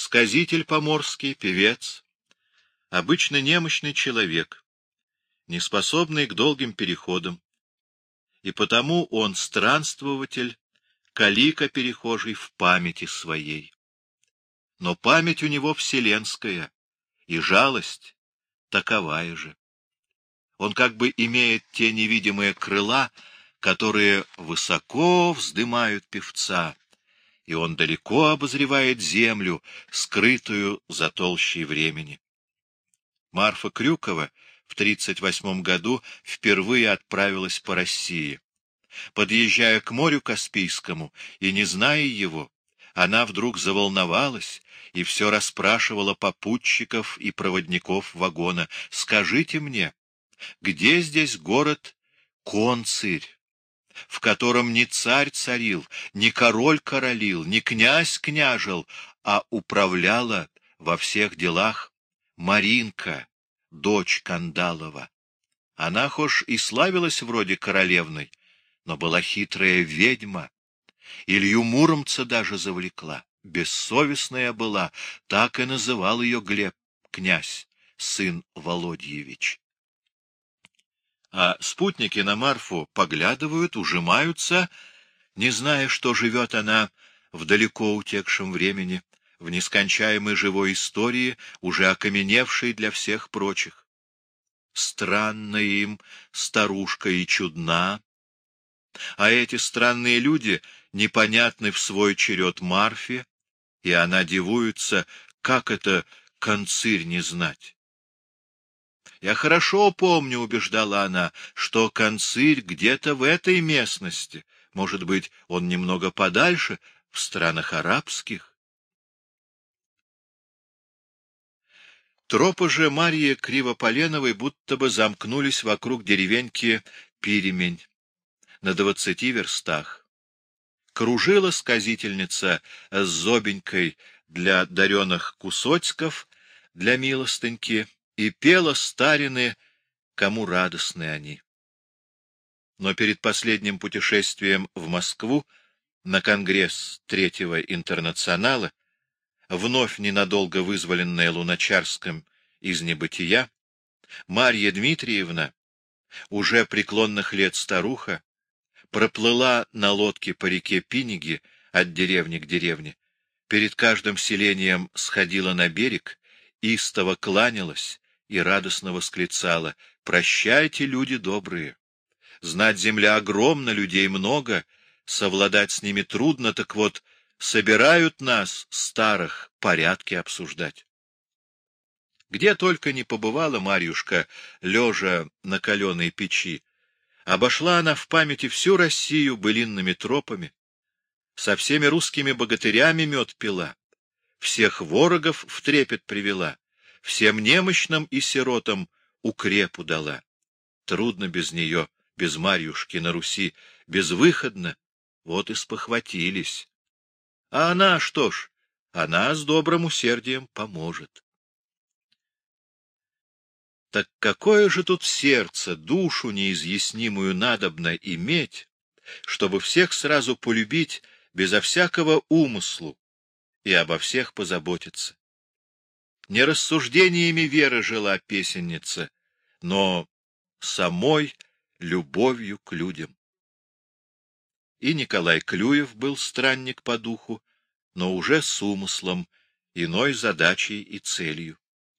сказитель поморский, певец, обычно немощный человек, неспособный к долгим переходам, и потому он странствователь, калика перехожий в памяти своей. Но память у него вселенская, и жалость таковая же. Он как бы имеет те невидимые крыла, которые высоко вздымают певца, и он далеко обозревает землю, скрытую за толщей времени. Марфа Крюкова в 1938 году впервые отправилась по России. Подъезжая к морю Каспийскому и не зная его, она вдруг заволновалась и все расспрашивала попутчиков и проводников вагона: «Скажите мне, где здесь город Концырь, в котором не царь царил, не король королил, не князь княжил, а управляла во всех делах Маринка, дочь Кандалова? Она, хошь и славилась вроде королевной, но была хитрая ведьма, Илью Муромца даже завлекла. Бессовестная была, так и называл ее Глеб, князь, сын Володьевич». А спутники на Марфу поглядывают, ужимаются, не зная, что живет она в далеко утекшем времени, в нескончаемой живой истории, уже окаменевшей для всех прочих. Странно им, старушка, и чудна, а эти странные люди непонятны в свой черед Марфе, и она дивуется, как это Концырь не знать. «Я хорошо помню, — убеждала она, — что Концырь где-то в этой местности, может быть, он немного подальше, в странах арабских». Тропы же Марьи Кривополеновой будто бы замкнулись вокруг деревеньки Пиремень на 20 верстах. Кружила сказительница с зобенькой для дареных кусочков, для милостыньки, и пела старины, кому радостны они. Но перед последним путешествием в Москву на конгресс Третьего интернационала, вновь ненадолго вызволенная Луначарским из небытия, Марья Дмитриевна, уже преклонных лет старуха, проплыла на лодке по реке Пиниги от деревни к деревне, перед каждым селением сходила на берег, истово кланялась и радостно восклицала: «Прощайте, люди добрые! Знать земля огромна, людей много, совладать с ними трудно, так вот, собирают нас, старых, порядки обсуждать». Где только не побывала Марьюшка, лежа на каленой печи, обошла она в памяти всю Россию былинными тропами, со всеми русскими богатырями мед пила, всех ворогов в трепет привела, всем немощным и сиротам укрепу дала. Трудно без нее, без Марьюшки на Руси, безвыходно, вот и спохватились. А она, что ж, она с добрым усердием поможет. Так какое же тут сердце, душу неизъяснимую надобно иметь, чтобы всех сразу полюбить безо всякого умыслу и обо всех позаботиться? Не рассуждениями веры жила песенница, но самой любовью к людям. И Николай Клюев был странник по духу, но уже с умыслом, иной задачей и целью.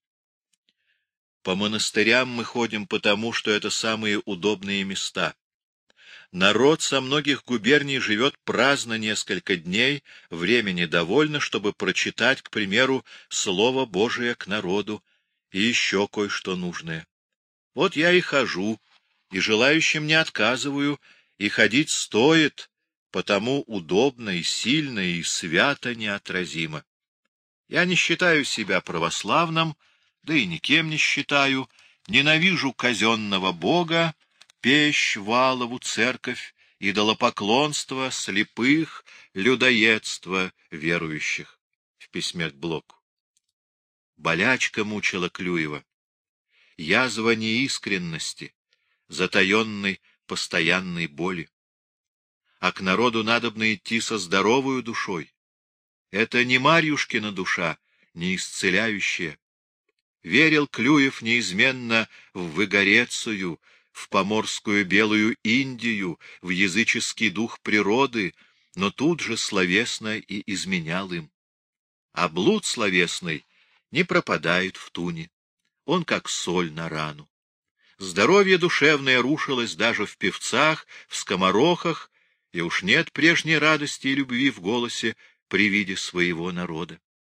По монастырям мы ходим потому, что это самые удобные места. Народ со многих губерний живет праздно несколько дней, времени довольно, чтобы прочитать, к примеру, Слово Божие к народу и еще кое-что нужное. Вот я и хожу, и желающим не отказываю, и ходить стоит, потому удобно и сильно, и свято неотразимо. Я не считаю себя православным, да и никем не считаю, ненавижу казенного бога, пещь, Валову, церковь, идолопоклонство, слепых, людоедство верующих. В письме к Блоку. Болячка мучила Клюева, язва неискренности, затаенной постоянной боли. А к народу надобно идти со здоровою душой. Это не Марьюшкина душа, неисцеляющее. Верил Клюев неизменно в Выгорецию, в поморскую белую Индию, в языческий дух природы, но тут же словесно и изменял им. А блуд словесный не пропадает в туне, он как соль на рану. Здоровье душевное рушилось даже в певцах, в скоморохах, и уж нет прежней радости и любви в голосе при виде своего народа.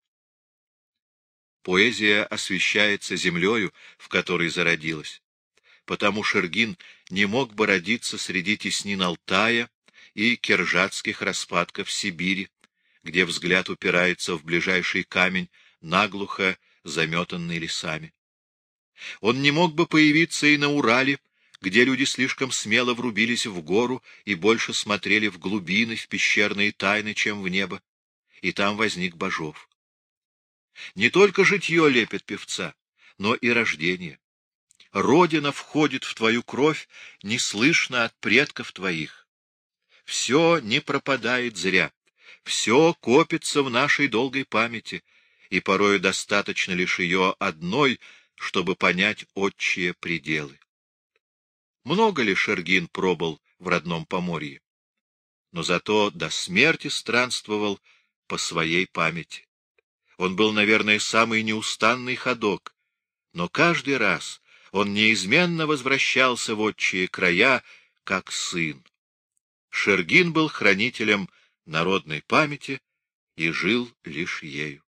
Поэзия освещается землею, в которой зародилась. Потому Шергин не мог бы родиться среди теснин Алтая и киржатских распадков Сибири, где взгляд упирается в ближайший камень, наглухо заметанный лесами. Он не мог бы появиться и на Урале, где люди слишком смело врубились в гору и больше смотрели в глубины, в пещерные тайны, чем в небо, и там возник Бажов. Не только житье лепит певца, но и рождение. Родина входит в твою кровь неслышно от предков твоих. Все не пропадает зря, все копится в нашей долгой памяти, и порою достаточно лишь ее одной, чтобы понять отчие пределы. Много ли Шергин пробыл в родном Поморье? Но зато до смерти странствовал по своей памяти. Он был, наверное, самый неустанный ходок, но каждый раз он неизменно возвращался в отчие края, как сын. Шергин был хранителем народной памяти и жил лишь ею.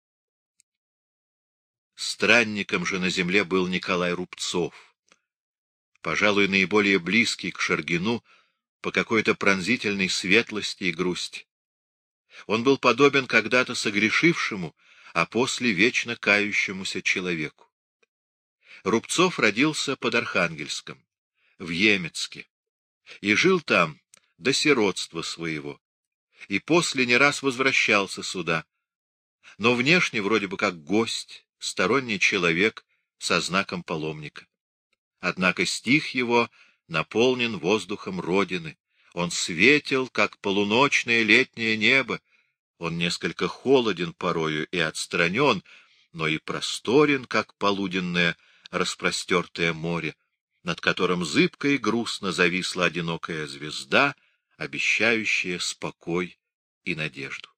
Странником же на земле был Николай Рубцов, пожалуй, наиболее близкий к Шергину по какой-то пронзительной светлости и грусти. Он был подобен когда-то согрешившему, а после вечно кающемуся человеку. Рубцов родился под Архангельском, в Емецке, и жил там до сиротства своего, и после не раз возвращался сюда, но внешне вроде бы как гость, сторонний человек со знаком паломника. Однако стих его наполнен воздухом Родины, он светел, как полуночное летнее небо, он несколько холоден порою и отстранен, но и просторен, как полуденное распростертое море, над которым зыбко и грустно зависла одинокая звезда, обещающая спокой и надежду.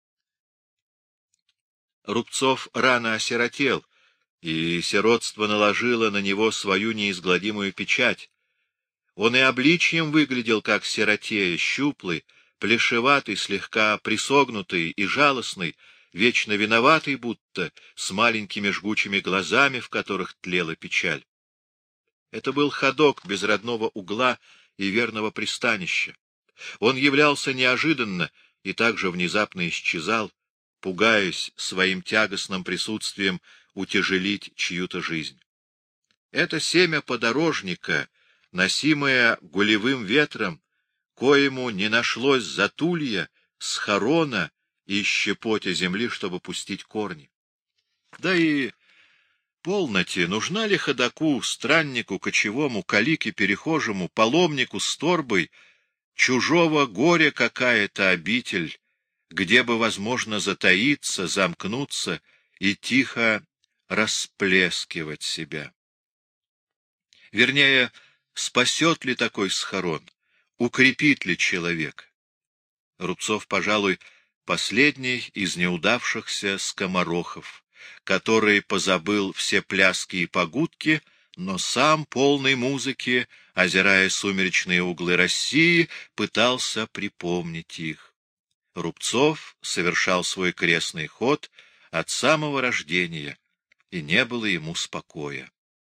Рубцов рано осиротел, и сиротство наложило на него свою неизгладимую печать. Он и обличьем выглядел как сиротея, щуплый, плешиватый, слегка присогнутый и жалостный, вечно виноватый будто, с маленькими жгучими глазами, в которых тлела печаль. Это был ходок без родного угла и верного пристанища. Он являлся неожиданно и также внезапно исчезал, пугаясь своим тягостным присутствием утяжелить чью-то жизнь. Это семя подорожника, носимое гулевым ветром, коему не нашлось затулья, схорона и щепотя земли, чтобы пустить корни. Да и полноте, нужна ли ходоку, страннику, кочевому, калике, перехожему, паломнику с торбой, чужого горя какая-то обитель, где бы возможно затаиться, замкнуться и тихо расплескивать себя? Вернее, спасет ли такой схорон, укрепит ли человека? Рубцов, пожалуй, последний из неудавшихся скоморохов, который позабыл все пляски и погудки, но сам, полный музыки, озирая сумеречные углы России, пытался припомнить их. Рубцов совершал свой крестный ход от самого рождения, и не было ему спокоя.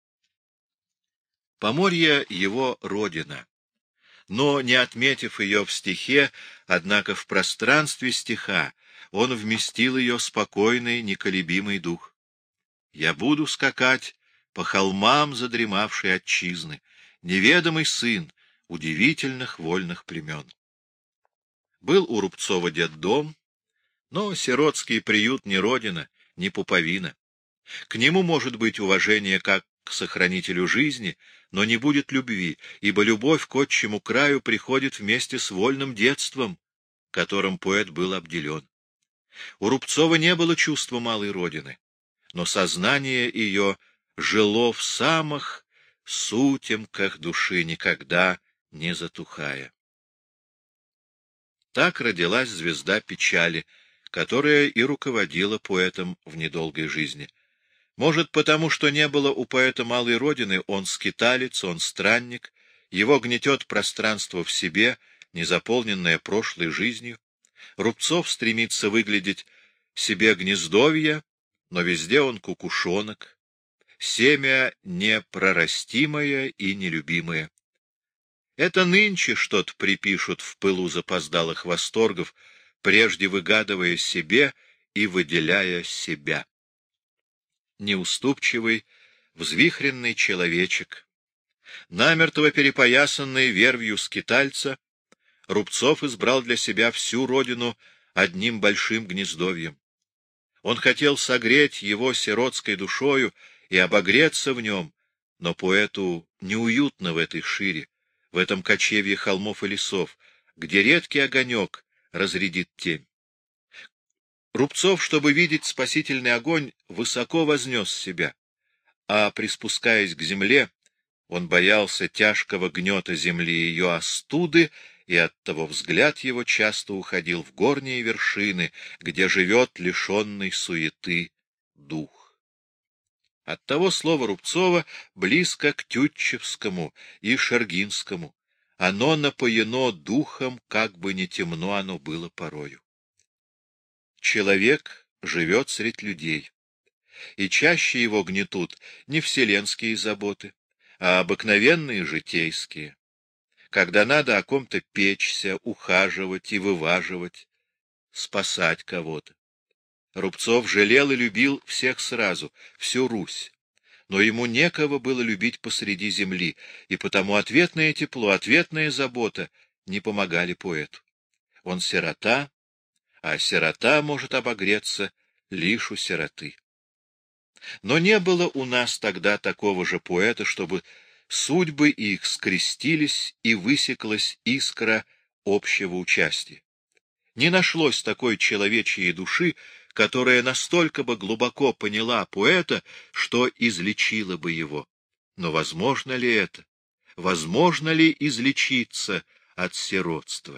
Поморье — его родина, но, не отметив ее в стихе, однако в пространстве стиха он вместил ее спокойный, неколебимый дух. «Я буду скакать по холмам задремавшей отчизны, неведомый сын удивительных вольных племен». Был у Рубцова детдом, но сиротский приют не родина, не пуповина. К нему может быть уважение как к сохранителю жизни, но не будет любви, ибо любовь к отчему краю приходит вместе с вольным детством, которым поэт был обделен. У Рубцова не было чувства малой родины, но сознание ее жило в самых сутемках души, никогда не затухая. Так родилась звезда печали, которая и руководила поэтом в недолгой жизни. Может, потому что не было у поэта малой родины, он скиталец, он странник, его гнетет пространство в себе, незаполненное прошлой жизнью. Рубцов стремится выглядеть себе гнездовье, но везде он кукушонок, семя непрорастимое и нелюбимое. Это нынче что-то припишут в пылу запоздалых восторгов, прежде выгадывая себе и выделяя себя. Неуступчивый, взвихренный человечек, намертво перепоясанный вервью скитальца, Рубцов избрал для себя всю родину одним большим гнездовьем. Он хотел согреть его сиротской душою и обогреться в нем, но поэту неуютно в этой шире, в этом кочевье холмов и лесов, где редкий огонек разрядит тень. Рубцов, чтобы видеть спасительный огонь, высоко вознес себя, а, приспускаясь к земле, он боялся тяжкого гнета земли и ее остуды, и оттого взгляд его часто уходил в горние вершины, где живет лишенный суеты дух. Оттого слово Рубцова близко к Тютчевскому и Шергинскому. Оно напоено духом, как бы не темно оно было порою. Человек живет средь людей, и чаще его гнетут не вселенские заботы, а обыкновенные житейские, когда надо о ком-то печься, ухаживать и вываживать, спасать кого-то. Рубцов жалел и любил всех сразу, всю Русь, но ему некого было любить посреди земли, и потому ответное тепло, ответная забота не помогали поэту. Он сирота, а сирота может обогреться лишь у сироты. Но не было у нас тогда такого же поэта, чтобы судьбы их скрестились и высеклась искра общего участия. Не нашлось такой человечьей души, которая настолько бы глубоко поняла поэта, что излечила бы его. Но возможно ли это? Возможно ли излечиться от сиротства?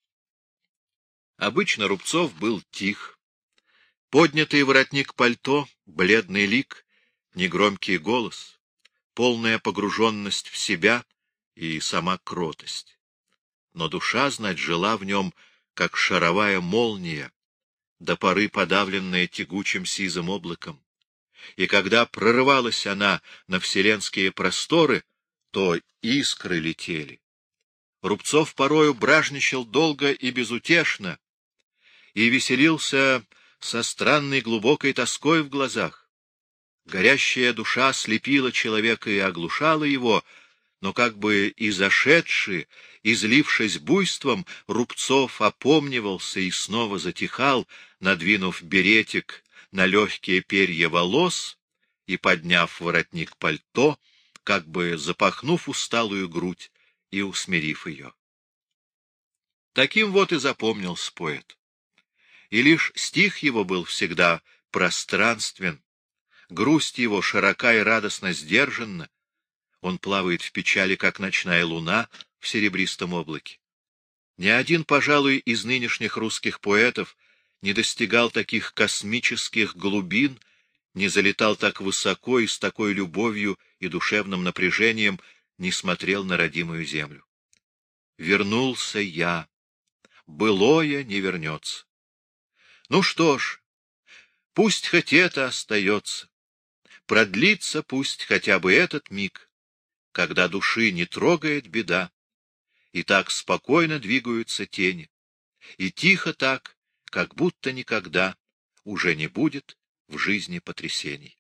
Обычно Рубцов был тих. Поднятый воротник пальто, бледный лик, негромкий голос, полная погруженность в себя и сама кротость. Но душа, знать, жила в нем, как шаровая молния, до поры подавленная тягучим сизым облаком. И когда прорывалась она на вселенские просторы, то искры летели. Рубцов порою бражничал долго и безутешно, и веселился со странной глубокой тоской в глазах. Горящая душа слепила человека и оглушала его, но как бы и зашедший, излившись буйством, Рубцов опомнивался и снова затихал, надвинув беретик на легкие перья волос и подняв воротник пальто, как бы запахнув усталую грудь и усмирив ее. Таким вот и запомнился поэт. И лишь стих его был всегда пространствен, грусть его широка и радостно сдержанна, он плавает в печали, как ночная луна в серебристом облаке. Ни один, пожалуй, из нынешних русских поэтов не достигал таких космических глубин, не залетал так высоко и с такой любовью и душевным напряжением не смотрел на родимую землю. Вернулся я, былое не вернется. Ну что ж, пусть хоть это остается, продлится пусть хотя бы этот миг, когда души не трогает беда, и так спокойно двигаются тени, и тихо так, как будто никогда уже не будет в жизни потрясений.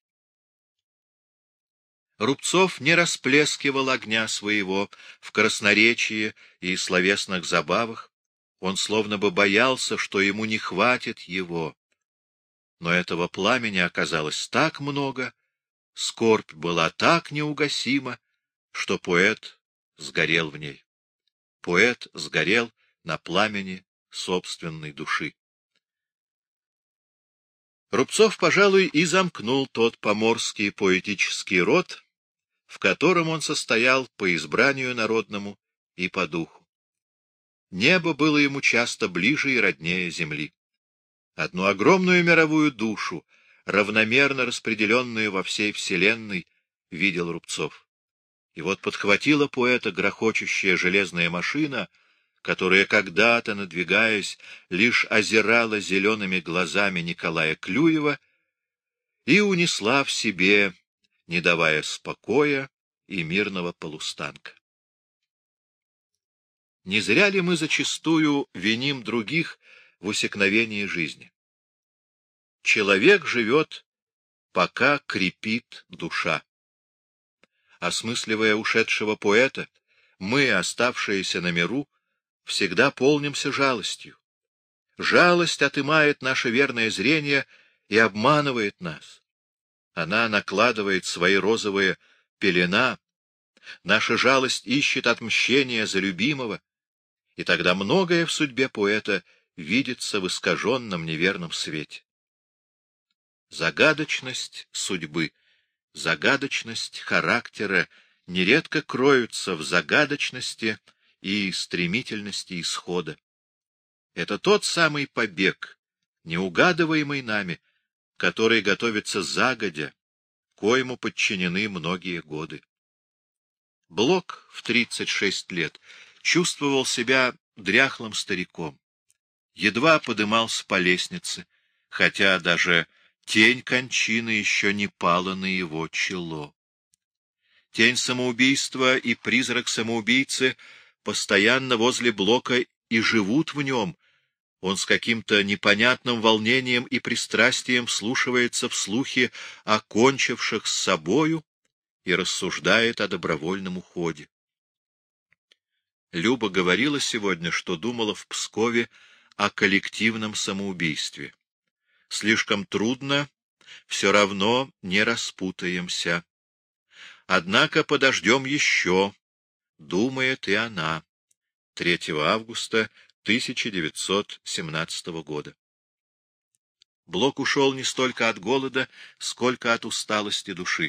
Рубцов не расплескивал огня своего в красноречии и словесных забавах, он словно бы боялся, что ему не хватит его. Но этого пламени оказалось так много, скорбь была так неугасима, что поэт сгорел в ней. Поэт сгорел на пламени собственной души. Рубцов, пожалуй, и замкнул тот поморский поэтический род, в котором он состоял по избранию народному и по духу. Небо было ему часто ближе и роднее земли. Одну огромную мировую душу, равномерно распределенную во всей вселенной, видел Рубцов. И вот подхватила поэта грохочущая железная машина, которая когда-то, надвигаясь, лишь озирала зелеными глазами Николая Клюева и унесла в себе, не давая спокоя и мирного полустанка. Не зря ли мы зачастую виним других в усекновении жизни? Человек живет, пока крепит душа. Осмысливая ушедшего поэта, мы, оставшиеся на миру, всегда полнимся жалостью. Жалость отымает наше верное зрение и обманывает нас. Она накладывает свои розовые пелена, наша жалость ищет отмщения за любимого, и тогда многое в судьбе поэта видится в искаженном неверном свете. Загадочность судьбы, загадочность характера нередко кроются в загадочности и стремительности исхода. Это тот самый побег, неугадываемый нами, который готовится загодя, коему подчинены многие годы. Блок в 36 лет чувствовал себя дряхлым стариком. Едва подымался по лестнице, хотя даже тень кончины еще не пала на его чело. Тень самоубийства и призрак самоубийцы постоянно возле Блока и живут в нем. Он с каким-то непонятным волнением и пристрастием вслушивается в слухи о кончивших с собою и рассуждает о добровольном уходе. Люба говорила сегодня, что думала в Пскове о коллективном самоубийстве. Слишком трудно, все равно не распутаемся. Однако подождем еще, думает и она. 3 августа 1917 года. Блок ушел не столько от голода, сколько от усталости души.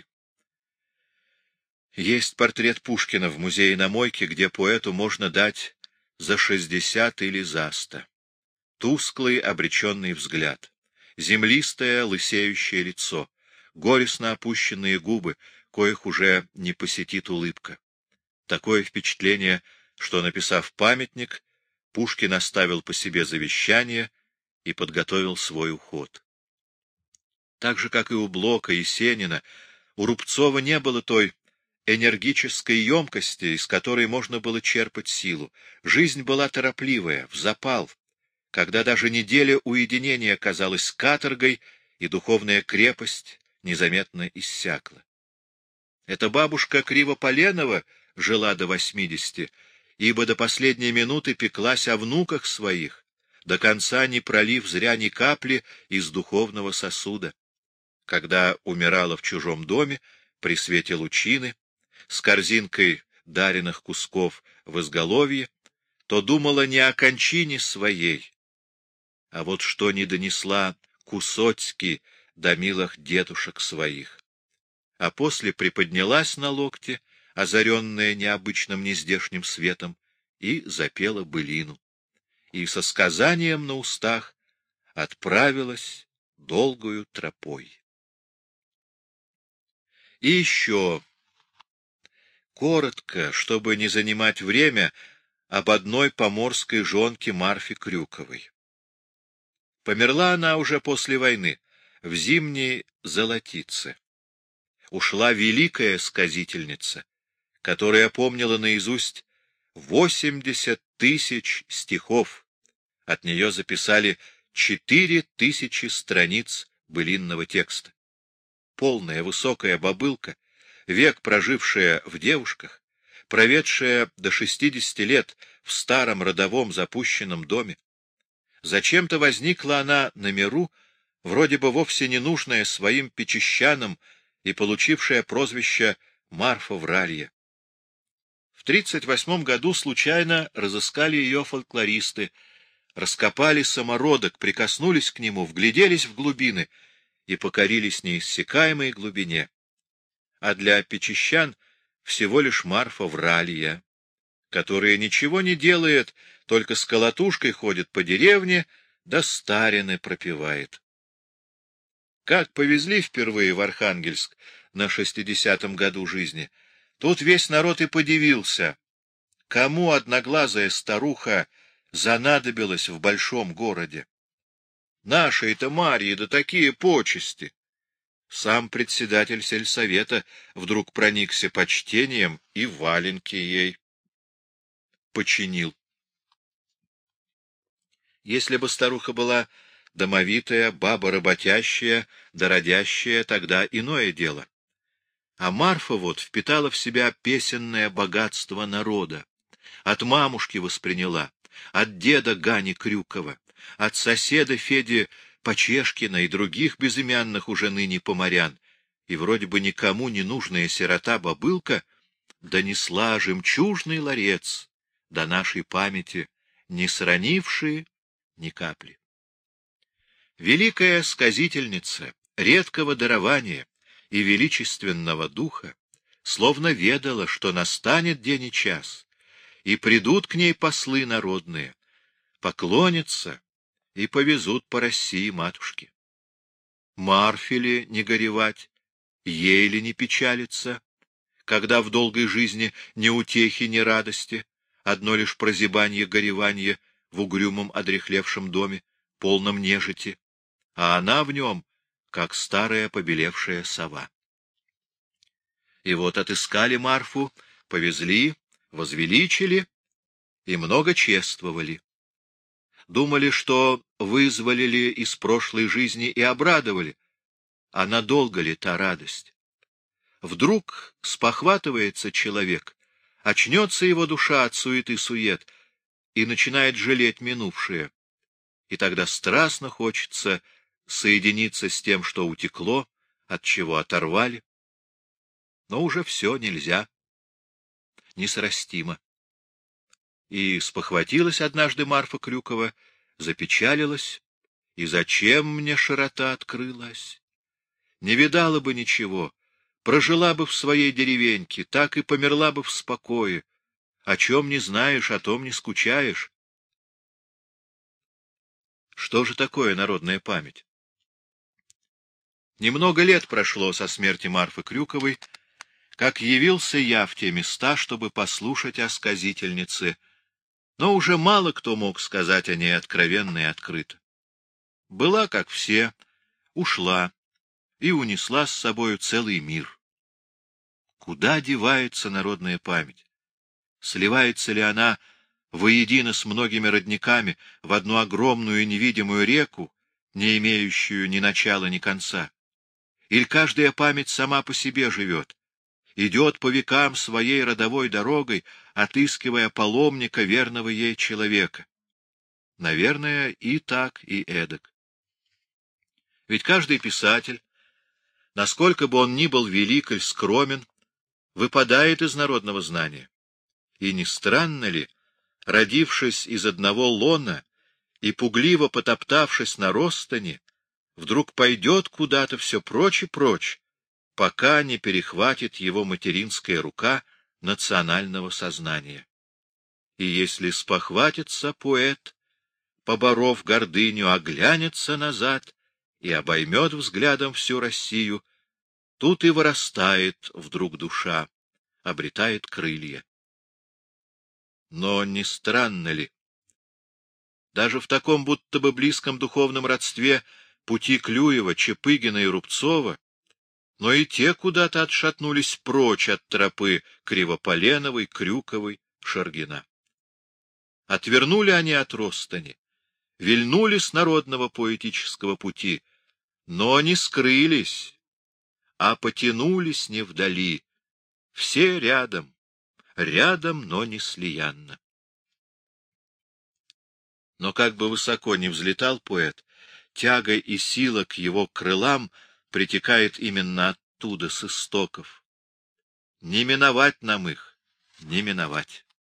Есть портрет Пушкина в музее на Мойке, где поэту можно дать за 60 или за 100. Тусклый, обреченный взгляд, землистое, лысеющее лицо, горестно опущенные губы, коих уже не посетит улыбка. Такое впечатление, что, написав памятник, Пушкин оставил по себе завещание и подготовил свой уход. Так же, как и у Блока и Сенина, у Рубцова не было той энергической емкости, из которой можно было черпать силу. Жизнь была торопливая, взапал, когда даже неделя уединения казалась каторгой, и духовная крепость незаметно иссякла. Эта бабушка Кривополенова жила до 80, ибо до последней минуты пеклась о внуках своих, до конца не пролив зря ни капли из духовного сосуда. Когда умирала в чужом доме, при свете лучины, с корзинкой даренных кусков в изголовье, то думала не о кончине своей, а вот что не донесла кусочки до милых дедушек своих. А после приподнялась на локте, озаренная необычным нездешним светом, и запела былину. И со сказанием на устах отправилась долгою тропой. И еще коротко, чтобы не занимать время, об одной поморской жонке Марфе Крюковой. Померла она уже после войны, в зимней Золотице. Ушла великая сказительница, которая помнила наизусть 80 тысяч стихов. От нее записали 4000 страниц былинного текста. Полная высокая бабылка, век прожившая в девушках, проведшая до 60 лет в старом родовом запущенном доме. Зачем-то возникла она на миру, вроде бы вовсе не нужная своим печещанам и получившая прозвище Марфа Вралья. В 1938 году случайно разыскали ее фольклористы, раскопали самородок, прикоснулись к нему, вгляделись в глубины и покорились неиссякаемой глубине, а для печещан всего лишь Марфа Вралья, которая ничего не делает, только с колотушкой ходит по деревне, да старины пропевает. Как повезли впервые в Архангельск на 60-м году жизни, тут весь народ и подивился, кому одноглазая старуха занадобилась в большом городе. Нашей-то Марьи, да такие почести! Сам председатель сельсовета вдруг проникся почтением и валенки ей починил. Если бы старуха была домовитая, баба работящая, дородящая, тогда иное дело. А Марфа вот впитала в себя песенное богатство народа. От мамушки восприняла, от деда Гани Крюкова, от соседа Феди Почешкина и других безымянных уже ныне поморян, и вроде бы никому не нужная сирота-бабылка донесла жемчужный ларец до нашей памяти, не сранившие ни капли. Великая сказительница редкого дарования и величественного духа словно ведала, что настанет день и час, и придут к ней послы народные, поклонятся и повезут по России матушке. Марфе ли не горевать, ей ли не печалиться, когда в долгой жизни ни утехи, ни радости, одно лишь прозябанье-гореванье в угрюмом одряхлевшем доме, полном нежити, а она в нем, как старая побелевшая сова. И вот отыскали Марфу, повезли, возвеличили и много чествовали. Думали, что вызволили из прошлой жизни и обрадовали, а надолго ли та радость? Вдруг спохватывается человек, очнется его душа от суеты-сует и начинает жалеть минувшее, и тогда страстно хочется соединиться с тем, что утекло, от чего оторвали. Но уже все нельзя, несрастимо. И спохватилась однажды Марфа Крюкова, запечалилась, и зачем мне широта открылась? Не видала бы ничего, прожила бы в своей деревеньке, так и померла бы в спокое. О чем не знаешь, о том не скучаешь. Что же такое народная память? Немного лет прошло со смерти Марфы Крюковой, как явился я в те места, чтобы послушать о сказительнице, но уже мало кто мог сказать о ней откровенно и открыто. Была, как все, ушла и унесла с собою целый мир. Куда девается народная память? Сливается ли она воедино с многими родниками в одну огромную невидимую реку, не имеющую ни начала, ни конца? Или каждая память сама по себе живет, идет по векам своей родовой дорогой, отыскивая паломника, верного ей человека? Наверное, и так, и эдак. Ведь каждый писатель, насколько бы он ни был велик или скромен, выпадает из народного знания. И не странно ли, родившись из одного лона и пугливо потоптавшись на ростане, вдруг пойдет куда-то все прочь и прочь, пока не перехватит его материнская рука национального сознания. И если спохватится поэт, поборов гордыню, оглянется назад и обоймет взглядом всю Россию, тут и вырастает вдруг душа, обретает крылья. Но не странно ли? Даже в таком будто бы близком духовном родстве пути Клюева, Чапыгина и Рубцова, но и те куда-то отшатнулись прочь от тропы Кривополеновой, Крюковой, Шаргина. Отвернули они от Ростани, вильнули с народного поэтического пути, но не скрылись, а потянулись не вдали, все рядом, рядом, но не слиянно. Но как бы высоко ни взлетал поэт, тяга и сила к его крылам притекает именно оттуда, с истоков. Не миновать нам их, не миновать.